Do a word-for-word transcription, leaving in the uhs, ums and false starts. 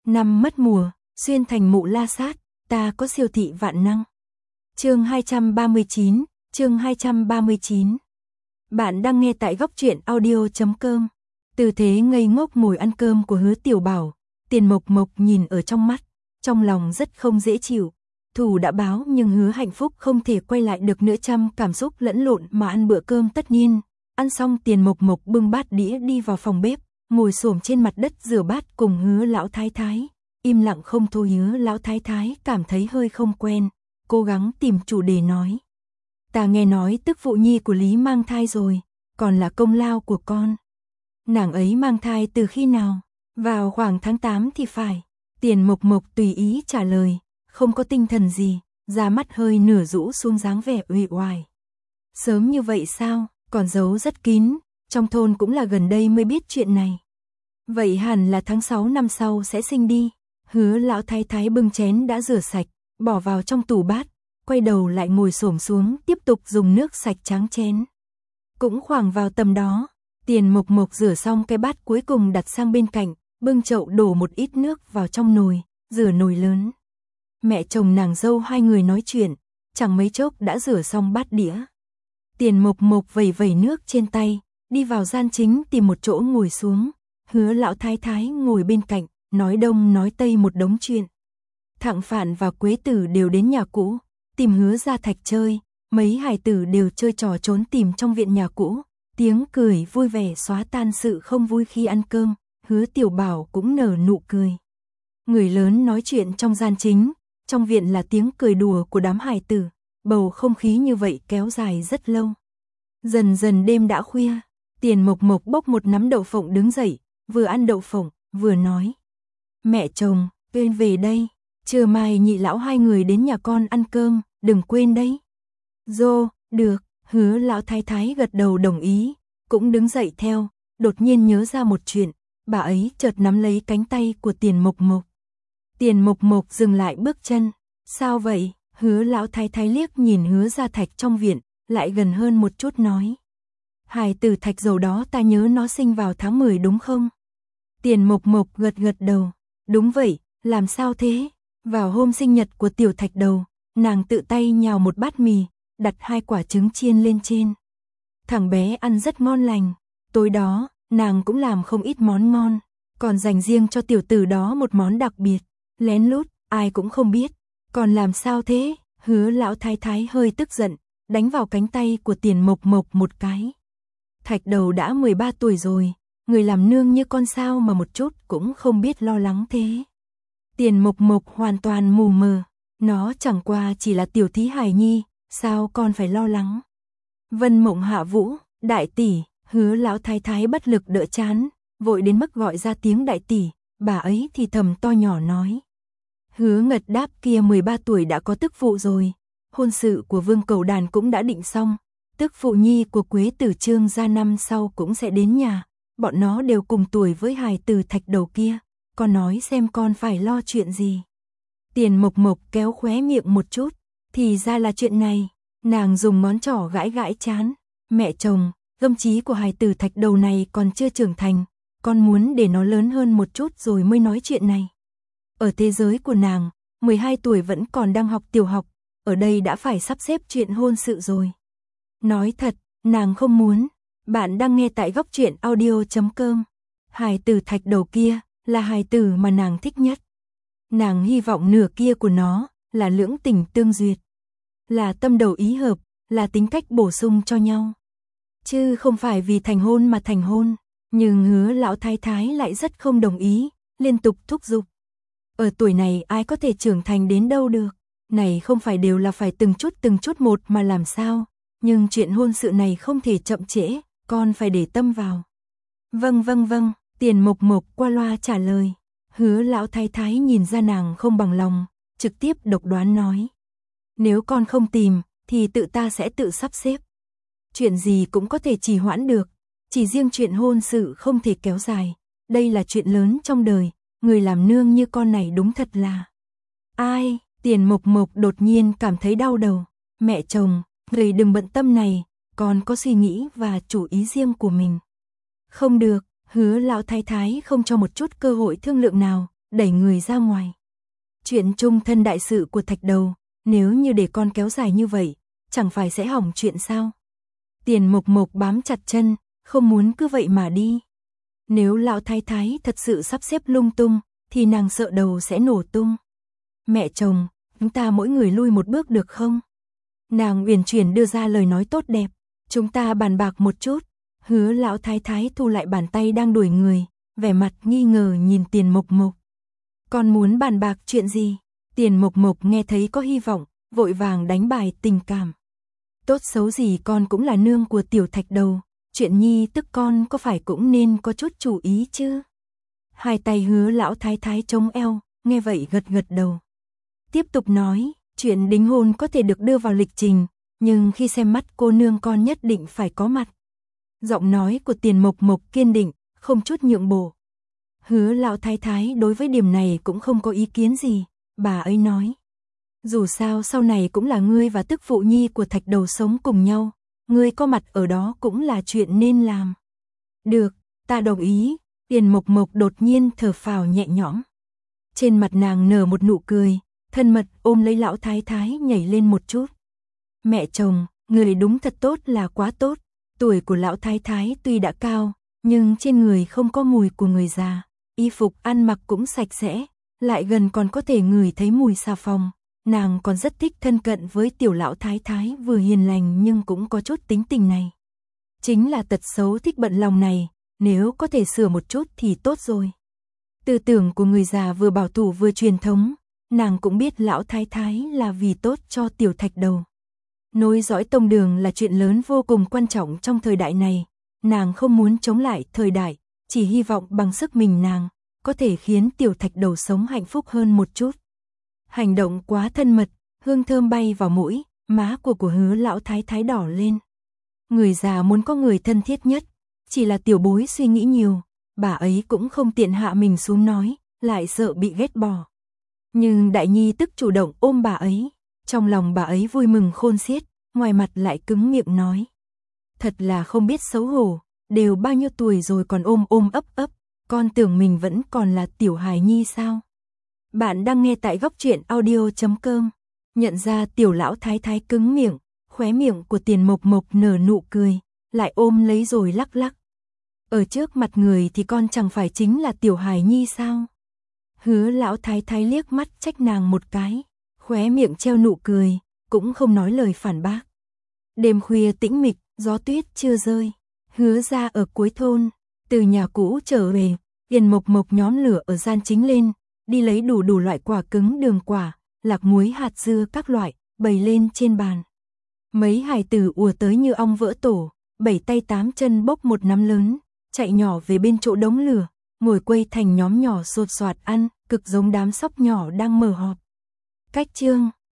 Năm mất mùa, xuyên thành mụ la sát, ta có siêu thị vạn năng. Chương hai trăm ba mươi chín, chương hai trăm ba mươi chín. Bạn đang nghe tại góc truyện audio chấm com. Tư thế ngây ngốc ngồi ăn cơm của Hứa Tiểu Bảo, Tiền Mộc Mộc nhìn ở trong mắt, trong lòng rất không dễ chịu. Thủ đã báo nhưng Hứa Hạnh Phúc không thể quay lại được nữa, trăm cảm xúc lẫn lộn mà ăn bữa cơm tất nhiên. Ăn xong Tiền Mộc Mộc bưng bát đĩa đi vào phòng bếp, ngồi xổm trên mặt đất rửa bát cùng Hứa lão thái thái. Im lặng không thôi. Hứa lão thái thái cảm thấy hơi không quen, cố gắng tìm chủ đề nói. Ta nghe nói tức phụ nhi của Lý mang thai rồi, còn là công lao của con. Nàng ấy mang thai từ khi nào? Vào khoảng tháng tám thì phải. Tiền Mộc Mộc tùy ý trả lời, không có tinh thần gì, da mắt hơi nửa rũ xuống dáng vẻ uể oải. Sớm như vậy sao? Còn giấu rất kín, trong thôn cũng là gần đây mới biết chuyện này. Vậy hẳn là tháng sáu năm sau sẽ sinh đi. Hứa lão thái thái bưng chén đã rửa sạch, bỏ vào trong tủ bát, quay đầu lại ngồi xổm xuống tiếp tục dùng nước sạch tráng chén. Cũng khoảng vào tầm đó, Tiền Mộc Mộc rửa xong cái bát cuối cùng đặt sang bên cạnh, bưng chậu đổ một ít nước vào trong nồi, rửa nồi lớn. Mẹ chồng nàng dâu hai người nói chuyện, chẳng mấy chốc đã rửa xong bát đĩa. Tiền Mộc Mộc vẩy vẩy nước trên tay, đi vào gian chính tìm một chỗ ngồi xuống. Hứa lão thái thái ngồi bên cạnh, nói đông nói tây một đống chuyện. Thặng Phạn và Quế Tử đều đến nhà cũ, tìm Hứa Gia Thạch chơi, mấy hài tử đều chơi trò trốn tìm trong viện nhà cũ, tiếng cười vui vẻ xóa tan sự không vui khi ăn cơm. Hứa Tiểu Bảo cũng nở nụ cười. Người lớn nói chuyện trong gian chính, trong viện là tiếng cười đùa của đám hài tử, bầu không khí như vậy kéo dài rất lâu. Dần dần đêm đã khuya, Tiền Mộc Mộc bốc một nắm đậu phộng đứng dậy, vừa ăn đậu phộng, vừa nói. Mẹ chồng, quên về đây, trưa mai nhị lão hai người đến nhà con ăn cơm, đừng quên đấy. Dô, được, Hứa lão thái thái gật đầu đồng ý, cũng đứng dậy theo, đột nhiên nhớ ra một chuyện, bà ấy chợt nắm lấy cánh tay của Tiền Mộc Mộc. Tiền Mộc Mộc dừng lại bước chân, sao vậy? Hứa lão thái thái liếc nhìn Hứa Gia Thạch trong viện, lại gần hơn một chút nói. Hài tử Thạch dầu đó ta nhớ nó sinh vào tháng mười đúng không? Tiền Mộc Mộc gật gật đầu, đúng vậy, làm sao thế? Vào hôm sinh nhật của tiểu Thạch đầu, nàng tự tay nhào một bát mì, đặt hai quả trứng chiên lên trên. Thằng bé ăn rất ngon lành, tối đó, nàng cũng làm không ít món ngon, còn dành riêng cho tiểu tử đó một món đặc biệt, lén lút, ai cũng không biết. Còn làm sao thế? Hứa lão thái thái hơi tức giận, đánh vào cánh tay của Tiền Mộc Mộc một cái. Thạch đầu đã mười ba tuổi rồi, người làm nương như con sao mà một chút cũng không biết lo lắng thế. Tiền Mộc Mộc hoàn toàn mù mờ, nó chẳng qua chỉ là tiểu thí hài nhi, sao con phải lo lắng. Vân Mộng Hạ Vũ, đại tỷ, Hứa lão thái thái bất lực đỡ chán, vội đến mức gọi ra tiếng đại tỷ, bà ấy thì thầm to nhỏ nói. Hứa Ngật đáp kia mười ba tuổi đã có tức phụ rồi, hôn sự của Vương Cầu Đàn cũng đã định xong, tức phụ nhi của Quế Tử Trương gia năm sau cũng sẽ đến nhà, bọn nó đều cùng tuổi với hài tử Thạch đầu kia, con nói xem con phải lo chuyện gì. Tiền Mộc Mộc kéo khóe miệng một chút, thì ra là chuyện này, nàng dùng ngón trỏ gãi gãi chán, mẹ chồng, gâm trí của hài tử Thạch đầu này còn chưa trưởng thành, con muốn để nó lớn hơn một chút rồi mới nói chuyện này. Ở thế giới của nàng, mười hai tuổi vẫn còn đang học tiểu học, ở đây đã phải sắp xếp chuyện hôn sự rồi. Nói thật, nàng không muốn. Bạn đang nghe tại góc truyện audio chấm com. Hài tử Thạch đầu kia là hài tử mà nàng thích nhất. Nàng hy vọng nửa kia của nó là lưỡng tình tương duyệt, là tâm đầu ý hợp, là tính cách bổ sung cho nhau. Chứ không phải vì thành hôn mà thành hôn. Nhưng Hứa lão thái thái lại rất không đồng ý, liên tục thúc giục. Ở tuổi này ai có thể trưởng thành đến đâu được, này không phải đều là phải từng chút từng chút một mà làm sao, nhưng chuyện hôn sự này không thể chậm trễ, con phải để tâm vào. Vâng vâng vâng, Tiền Mộc Mộc qua loa trả lời. Hứa lão thái thái nhìn ra nàng không bằng lòng, trực tiếp độc đoán nói. Nếu con không tìm, thì tự ta sẽ tự sắp xếp. Chuyện gì cũng có thể trì hoãn được, chỉ riêng chuyện hôn sự không thể kéo dài, đây là chuyện lớn trong đời. Người làm nương như con này đúng thật là. Ai? Tiền Mộc Mộc đột nhiên cảm thấy đau đầu. Mẹ chồng, người đừng bận tâm này, con có suy nghĩ và chủ ý riêng của mình. Không được, Hứa lão thái thái không cho một chút cơ hội thương lượng nào, đẩy người ra ngoài. Chuyện chung thân đại sự của Thạch Đầu, nếu như để con kéo dài như vậy, chẳng phải sẽ hỏng chuyện sao? Tiền Mộc Mộc bám chặt chân, không muốn cứ vậy mà đi. Nếu lão thái thái thật sự sắp xếp lung tung, thì nàng sợ đầu sẽ nổ tung. Mẹ chồng, chúng ta mỗi người lui một bước được không? Nàng uyển chuyển đưa ra lời nói tốt đẹp, chúng ta bàn bạc một chút. Hứa lão thái thái thu lại bàn tay đang đuổi người, vẻ mặt nghi ngờ nhìn Tiền Mộc Mộc. Con muốn bàn bạc chuyện gì? Tiền Mộc Mộc nghe thấy có hy vọng, vội vàng đánh bài tình cảm. Tốt xấu gì con cũng là nương của tiểu Thạch Đầu, chuyện nhi tức con có phải cũng nên có chút chú ý chứ? Hai tay hứa lão thái thái chống eo, nghe vậy gật gật đầu. Tiếp tục nói, chuyện đính hôn có thể được đưa vào lịch trình, nhưng khi xem mắt cô nương con nhất định phải có mặt. Giọng nói của Tiền Mộc Mộc kiên định, không chút nhượng bộ. Hứa lão thái thái đối với điểm này cũng không có ý kiến gì, bà ấy nói. Dù sao sau này cũng là ngươi và tức phụ nhi của Thạch Đầu sống cùng nhau, ngươi có mặt ở đó cũng là chuyện nên làm. Được, ta đồng ý. Tiền Mộc Mộc đột nhiên thở phào nhẹ nhõm. Trên mặt nàng nở một nụ cười, thân mật ôm lấy lão thái thái nhảy lên một chút. Mẹ chồng, người đúng thật tốt là quá tốt. Tuổi của lão thái thái tuy đã cao, nhưng trên người không có mùi của người già, y phục ăn mặc cũng sạch sẽ, lại gần còn có thể ngửi thấy mùi xà phòng. Nàng còn rất thích thân cận với tiểu lão thái thái vừa hiền lành nhưng cũng có chút tính tình này. Chính là tật xấu thích bận lòng này, nếu có thể sửa một chút thì tốt rồi. Tư tưởng của người già vừa bảo thủ vừa truyền thống, nàng cũng biết lão thái thái là vì tốt cho tiểu Thạch Đầu. Nối dõi tông đường là chuyện lớn vô cùng quan trọng trong thời đại này, nàng không muốn chống lại thời đại, chỉ hy vọng bằng sức mình nàng, có thể khiến tiểu Thạch Đầu sống hạnh phúc hơn một chút. Hành động quá thân mật, hương thơm bay vào mũi, má của của hứa lão thái thái đỏ lên. Người già muốn có người thân thiết nhất, chỉ là tiểu bối suy nghĩ nhiều, bà ấy cũng không tiện hạ mình xuống nói, lại sợ bị ghét bỏ. Nhưng đại nhi tức chủ động ôm bà ấy, trong lòng bà ấy vui mừng khôn xiết, ngoài mặt lại cứng miệng nói. Thật là không biết xấu hổ, đều bao nhiêu tuổi rồi còn ôm ôm ấp ấp, con tưởng mình vẫn còn là tiểu hài nhi sao? Bạn đang nghe tại góc truyện audio chấm com. Nhận ra tiểu lão thái thái cứng miệng, khóe miệng của Tiền Mộc Mộc nở nụ cười, lại ôm lấy rồi lắc lắc. Ở trước mặt người thì con chẳng phải chính là tiểu hài nhi sao? Hứa lão thái thái liếc mắt trách nàng một cái, khóe miệng treo nụ cười, cũng không nói lời phản bác. Đêm khuya tĩnh mịch, gió tuyết chưa rơi, hứa ra ở cuối thôn, từ nhà cũ trở về, Tiền Mộc Mộc nhóm lửa ở gian chính lên, đi lấy đủ đủ loại quả cứng đường quả, lạc muối hạt dưa các loại, bày lên trên bàn. Mấy hài tử ùa tới như ong vỡ tổ, bảy tay tám chân bốc một nắm lớn, chạy nhỏ về bên chỗ đống lửa, ngồi quây thành nhóm nhỏ sột soạt ăn, cực giống đám sóc nhỏ đang mở họp. Cách chương